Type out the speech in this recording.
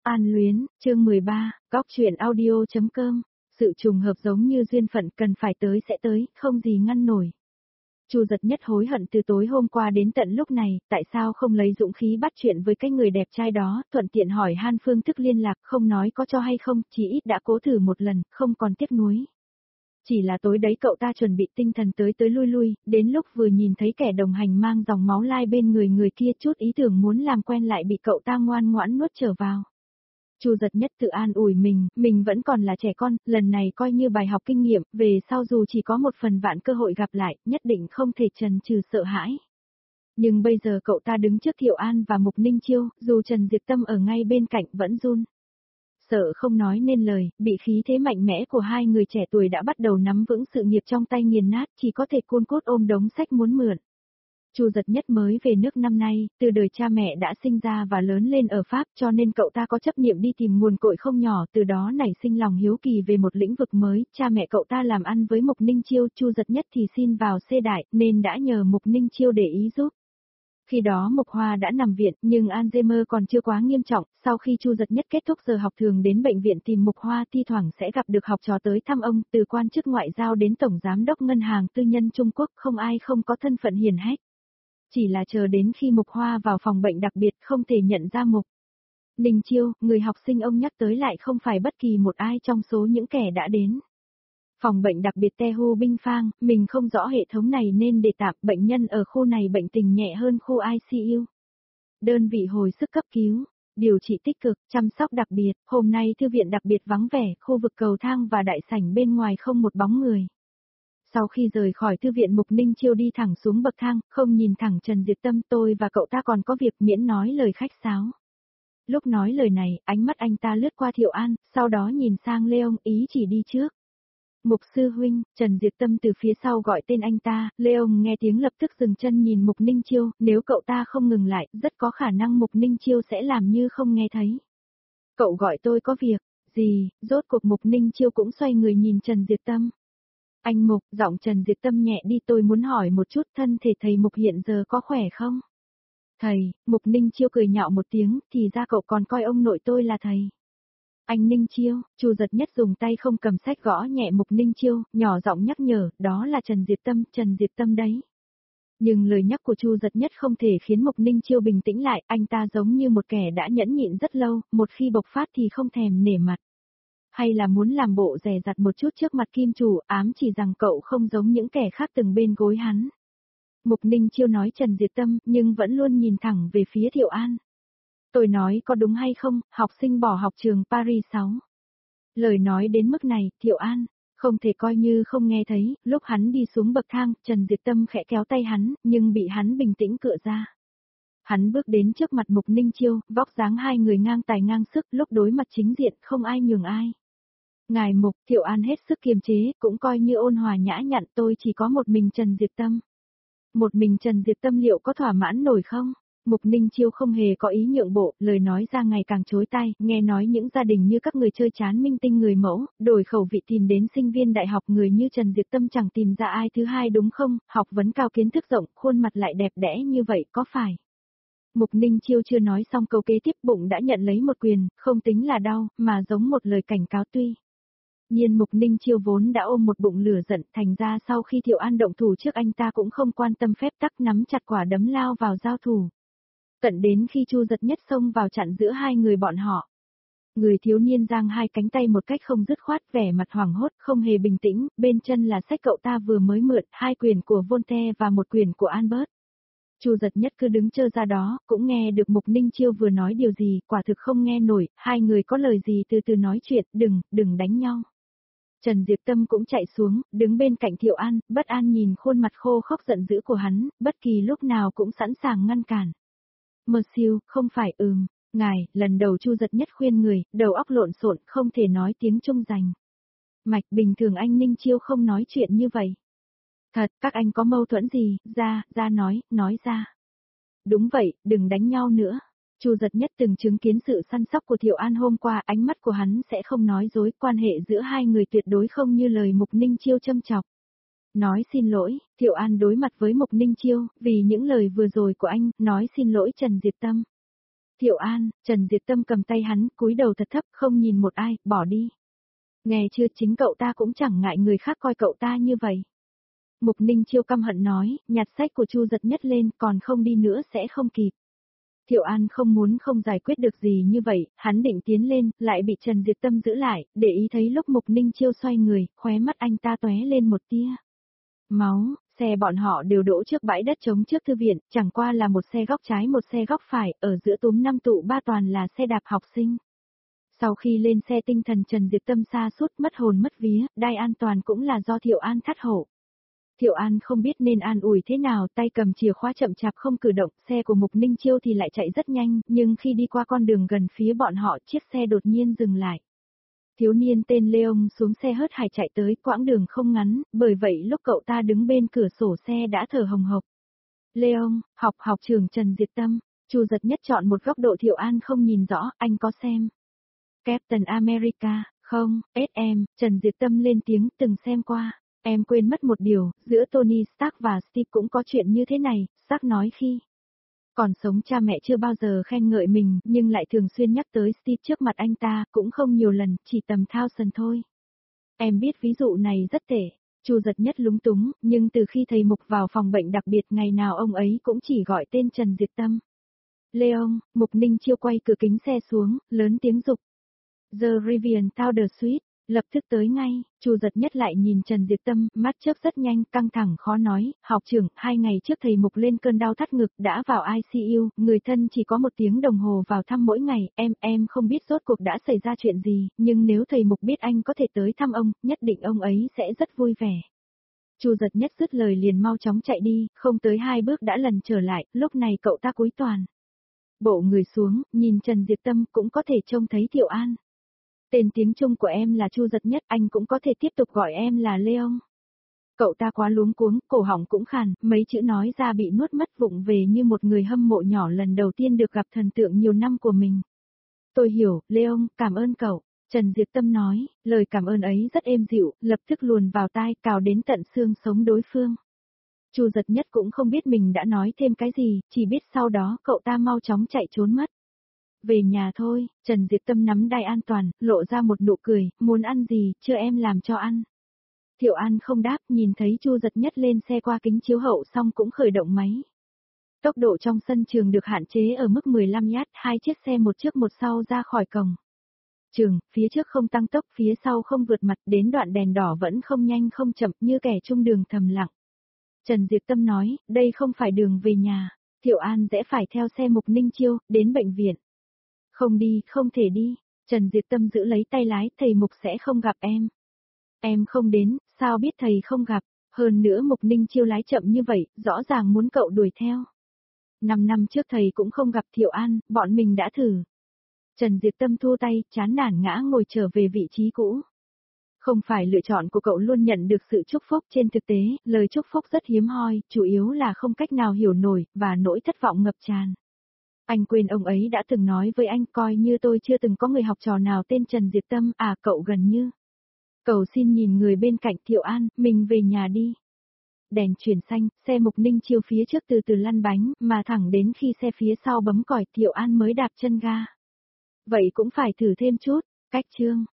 An Luyến, chương 13, góc truyện audio.com. Sự trùng hợp giống như duyên phận, cần phải tới sẽ tới, không gì ngăn nổi. Chu Giật Nhất hối hận từ tối hôm qua đến tận lúc này, tại sao không lấy dũng khí bắt chuyện với cái người đẹp trai đó, thuận tiện hỏi han phương thức liên lạc, không nói có cho hay không, chỉ ít đã cố thử một lần, không còn tiếc nuối. Chỉ là tối đấy cậu ta chuẩn bị tinh thần tới lui lui, đến lúc vừa nhìn thấy kẻ đồng hành mang dòng máu lai bên người kia, chút ý tưởng muốn làm quen lại bị cậu ta ngoan ngoãn nuốt trở vào. Chu Giật Nhất tự an ủi mình vẫn còn là trẻ con, lần này coi như bài học kinh nghiệm, về sau dù chỉ có một phần vạn cơ hội gặp lại, nhất định không thể chần chừ sợ hãi. Nhưng bây giờ cậu ta đứng trước Thiệu An và Mục Ninh Chiêu, dù Trần Diệp Tâm ở ngay bên cạnh vẫn run. Sợ không nói nên lời, bị khí thế mạnh mẽ của hai người trẻ tuổi đã bắt đầu nắm vững sự nghiệp trong tay nghiền nát, chỉ có thể cuôn cốt ôm đống sách muốn mượn. Chu Giật Nhất mới về nước năm nay, từ đời cha mẹ đã sinh ra và lớn lên ở Pháp, cho nên cậu ta có chấp niệm đi tìm nguồn cội không nhỏ, từ đó nảy sinh lòng hiếu kỳ về một lĩnh vực mới. Cha mẹ cậu ta làm ăn với Mục Ninh Chiêu, Chu Giật Nhất thì xin vào C đại, nên đã nhờ Mục Ninh Chiêu để ý giúp. Khi đó Mục Hoa đã nằm viện, nhưng Alzheimer còn chưa quá nghiêm trọng, sau khi Chu Giật Nhất kết thúc giờ học thường đến bệnh viện tìm Mục Hoa, thi thoảng sẽ gặp được học trò tới thăm ông, từ quan chức ngoại giao đến tổng giám đốc ngân hàng tư nhân Trung Quốc, không ai không có thân phận hiển hách. Chỉ là chờ đến khi Mục Hoa vào phòng bệnh đặc biệt không thể nhận ra Mục Ninh Chiêu, người học sinh ông nhắc tới lại không phải bất kỳ một ai trong số những kẻ đã đến. Phòng bệnh đặc biệt Tehu Binh Phang, mình không rõ hệ thống này nên để tạm, bệnh nhân ở khu này bệnh tình nhẹ hơn khu ICU. Đơn vị hồi sức cấp cứu, điều trị tích cực, chăm sóc đặc biệt, hôm nay thư viện đặc biệt vắng vẻ, khu vực cầu thang và đại sảnh bên ngoài không một bóng người. Sau khi rời khỏi thư viện, Mục Ninh Chiêu đi thẳng xuống bậc thang, không nhìn thẳng Trần Diệp Tâm, tôi và cậu ta còn có việc, miễn nói lời khách sáo. Lúc nói lời này, ánh mắt anh ta lướt qua Thiệu An, sau đó nhìn sang Leon, ý chỉ đi trước. Mục sư huynh, Trần Diệp Tâm từ phía sau gọi tên anh ta, Leon nghe tiếng lập tức dừng chân nhìn Mục Ninh Chiêu, nếu cậu ta không ngừng lại, rất có khả năng Mục Ninh Chiêu sẽ làm như không nghe thấy. Cậu gọi tôi có việc, gì, rốt cuộc Mục Ninh Chiêu cũng xoay người nhìn Trần Diệp Tâm. Anh Mục, giọng Trần Diệp Tâm nhẹ đi, tôi muốn hỏi một chút, thân thể thầy Mục hiện giờ có khỏe không? Thầy, Mục Ninh Chiêu cười nhạo một tiếng, thì ra cậu còn coi ông nội tôi là thầy. Anh Ninh Chiêu, Chu Giật Nhất dùng tay không cầm sách gõ nhẹ Mục Ninh Chiêu, nhỏ giọng nhắc nhở, đó là Trần Diệp Tâm đấy. Nhưng lời nhắc của Chu Giật Nhất không thể khiến Mục Ninh Chiêu bình tĩnh lại, anh ta giống như một kẻ đã nhẫn nhịn rất lâu, một khi bộc phát thì không thèm nể mặt. Hay là muốn làm bộ dè dặt một chút trước mặt kim chủ, ám chỉ rằng cậu không giống những kẻ khác từng bên gối hắn. Mục Ninh Chiêu nói Trần Diệp Tâm, nhưng vẫn luôn nhìn thẳng về phía Thiệu An. Tôi nói có đúng hay không, học sinh bỏ học trường Paris 6. Lời nói đến mức này, Thiệu An không thể coi như không nghe thấy, lúc hắn đi xuống bậc thang, Trần Diệp Tâm khẽ kéo tay hắn, nhưng bị hắn bình tĩnh cựa ra. Hắn bước đến trước mặt Mục Ninh Chiêu, vóc dáng hai người ngang tài ngang sức, lúc đối mặt chính diện không ai nhường ai. Ngài Mục, Thiệu An hết sức kiềm chế, cũng coi như ôn hòa nhã nhặn, tôi chỉ có một mình Trần Diệp Tâm. Một mình Trần Diệp Tâm liệu có thỏa mãn nổi không? Mục Ninh Chiêu không hề có ý nhượng bộ, lời nói ra ngày càng chối tai, nghe nói những gia đình như các người chơi chán minh tinh người mẫu, đổi khẩu vị tìm đến sinh viên đại học, người như Trần Diệp Tâm chẳng tìm ra ai thứ hai đúng không, học vấn cao kiến thức rộng, khuôn mặt lại đẹp đẽ như vậy có phải? Mục Ninh Chiêu chưa nói xong câu kế tiếp, bụng đã nhận lấy một quyền, không tính là đau, mà giống một lời cảnh cáo tuy. Nhiên Mục Ninh Chiêu vốn đã ôm một bụng lửa giận, thành ra sau khi Thiệu An động thủ trước anh ta cũng không quan tâm phép tắc, nắm chặt quả đấm lao vào giao thủ. Tận đến khi Chu Giật Nhất xông vào chặn giữa hai người bọn họ. Người thiếu niên giang hai cánh tay một cách không dứt khoát, vẻ mặt hoảng hốt, không hề bình tĩnh, bên chân là sách cậu ta vừa mới mượn, hai quyển của Voltaire và một quyển của Albert. Chu Giật Nhất cứ đứng chơ ra đó, cũng nghe được Mục Ninh Chiêu vừa nói điều gì, quả thực không nghe nổi, hai người có lời gì từ từ nói chuyện, đừng đánh nhau. Trần Diệp Tâm cũng chạy xuống, đứng bên cạnh Thiệu An, bất an nhìn khuôn mặt khô khốc giận dữ của hắn, bất kỳ lúc nào cũng sẵn sàng ngăn cản. Monsieur, không phải ngài, lần đầu Chu Giật Nhất khuyên người, đầu óc lộn xộn, không thể nói tiếng Trung rành. Mạch, bình thường anh Ninh Chiêu không nói chuyện như vậy. Thật, các anh có mâu thuẫn gì, ra nói ra. Đúng vậy, đừng đánh nhau nữa. Chu Giật Nhất từng chứng kiến sự săn sóc của Thiệu An hôm qua, ánh mắt của hắn sẽ không nói dối, quan hệ giữa hai người tuyệt đối không như lời Mục Ninh Chiêu châm chọc. Nói xin lỗi, Thiệu An đối mặt với Mục Ninh Chiêu, vì những lời vừa rồi của anh, nói xin lỗi Trần Diệp Tâm. Thiệu An, Trần Diệp Tâm cầm tay hắn, cúi đầu thật thấp, không nhìn một ai, bỏ đi. Nghe chưa, chính cậu ta cũng chẳng ngại người khác coi cậu ta như vậy. Mục Ninh Chiêu căm hận nói, nhặt sách của Chu Giật Nhất lên, còn không đi nữa sẽ không kịp. Thiệu An không giải quyết được gì như vậy, hắn định tiến lên, lại bị Trần Diệp Tâm giữ lại, để ý thấy lúc Mục Ninh Chiêu xoay người, khóe mắt anh ta tóe lên một tia máu. Xe bọn họ đều đỗ trước bãi đất trống trước thư viện, chẳng qua là một xe góc trái một xe góc phải, ở giữa túm 5 tụ 3 toàn là xe đạp học sinh. Sau khi lên xe tinh thần Trần Diệp Tâm sa sút mất hồn mất vía, đai an toàn cũng là do Thiệu An thắt hộ. Thiệu An không biết nên an ủi thế nào, tay cầm chìa khóa chậm chạp không cử động, xe của Mục Ninh Chiêu thì lại chạy rất nhanh, nhưng khi đi qua con đường gần phía bọn họ, chiếc xe đột nhiên dừng lại. Thiếu niên tên Leon xuống xe hớt hải chạy tới, quãng đường không ngắn, bởi vậy lúc cậu ta đứng bên cửa sổ xe đã thở hồng hộc. Leon, học trường Trần Diệp Tâm, Chu Giật Nhất chọn một góc độ Thiệu An không nhìn rõ, anh có xem Captain America, không, SM, Trần Diệp Tâm lên tiếng, từng xem qua. Em quên mất một điều, giữa Tony Stark và Steve cũng có chuyện như thế này, Stark nói khi còn sống cha mẹ chưa bao giờ khen ngợi mình, nhưng lại thường xuyên nhắc tới Steve trước mặt anh ta, cũng không nhiều lần, chỉ tầm thao sần thôi. Em biết ví dụ này rất tệ. Chu Giật Nhất lúng túng, nhưng từ khi thầy Mục vào phòng bệnh đặc biệt ngày nào ông ấy cũng chỉ gọi tên Trần Diệp Tâm. Leon, Mục Ninh Chiêu quay cửa kính xe xuống, lớn tiếng dục. The Rivian Tower Suite. Lập tức tới ngay, Chu Giật Nhất lại nhìn Trần Diệp Tâm, mắt chớp rất nhanh, căng thẳng khó nói, học trưởng, 2 ngày trước thầy Mục lên cơn đau thắt ngực, đã vào ICU, người thân chỉ có 1 tiếng đồng hồ vào thăm mỗi ngày, em không biết rốt cuộc đã xảy ra chuyện gì, nhưng nếu thầy Mục biết anh có thể tới thăm ông, nhất định ông ấy sẽ rất vui vẻ. Chu Giật Nhất dứt lời liền mau chóng chạy đi, không tới 2 bước đã lần trở lại, lúc này cậu ta cúi toàn bộ người xuống, nhìn Trần Diệp Tâm cũng có thể trông thấy Thiệu An. Tên tiếng Trung của em là Chu Giật Nhất, anh cũng có thể tiếp tục gọi em là Leon. Cậu ta quá luống cuống, cổ họng cũng khàn, mấy chữ nói ra bị nuốt mất vụng về như một người hâm mộ nhỏ lần đầu tiên được gặp thần tượng nhiều năm của mình. Tôi hiểu, Leon, cảm ơn cậu. Trần Diệp Tâm nói, lời cảm ơn ấy rất êm dịu, lập tức luồn vào tai, cào đến tận xương sống đối phương. Chu Giật Nhất cũng không biết mình đã nói thêm cái gì, chỉ biết sau đó cậu ta mau chóng chạy trốn mất. Về nhà thôi, Trần Diệp Tâm nắm đai an toàn, lộ ra một nụ cười, muốn ăn gì, chưa em làm cho ăn. Thiệu An không đáp, nhìn thấy Chu Giật Nhất lên xe qua kính chiếu hậu xong cũng khởi động máy. Tốc độ trong sân trường được hạn chế ở mức 15 nhát, 2 chiếc xe một trước một sau ra khỏi cổng trường, phía trước không tăng tốc, phía sau không vượt mặt, đến đoạn đèn đỏ vẫn không nhanh không chậm, như kẻ trung đường thầm lặng. Trần Diệp Tâm nói, đây không phải đường về nhà. Thiệu An rẽ phải theo xe Mục Ninh Chiêu, đến bệnh viện. Không đi, không thể đi. Trần Diệp Tâm giữ lấy tay lái, thầy Mục sẽ không gặp em. Em không đến, sao biết thầy không gặp, hơn nữa Mục Ninh Chiêu lái chậm như vậy, rõ ràng muốn cậu đuổi theo. 5 năm trước thầy cũng không gặp Thiệu An, bọn mình đã thử. Trần Diệp Tâm thua tay, chán nản ngã ngồi trở về vị trí cũ. Không phải lựa chọn của cậu luôn nhận được sự chúc phúc, trên thực tế, lời chúc phúc rất hiếm hoi, chủ yếu là không cách nào hiểu nổi, và nỗi thất vọng ngập tràn. Anh quên ông ấy đã từng nói với anh, coi như tôi chưa từng có người học trò nào tên Trần Diệp Tâm, à cậu gần như. Cầu xin nhìn người bên cạnh. Thiệu An, mình về nhà đi. Đèn chuyển xanh, xe Mục Ninh Chiêu phía trước từ từ lăn bánh, mà thẳng đến khi xe phía sau bấm còi, Thiệu An mới đạp chân ga. Vậy cũng phải thử thêm chút, cách chương.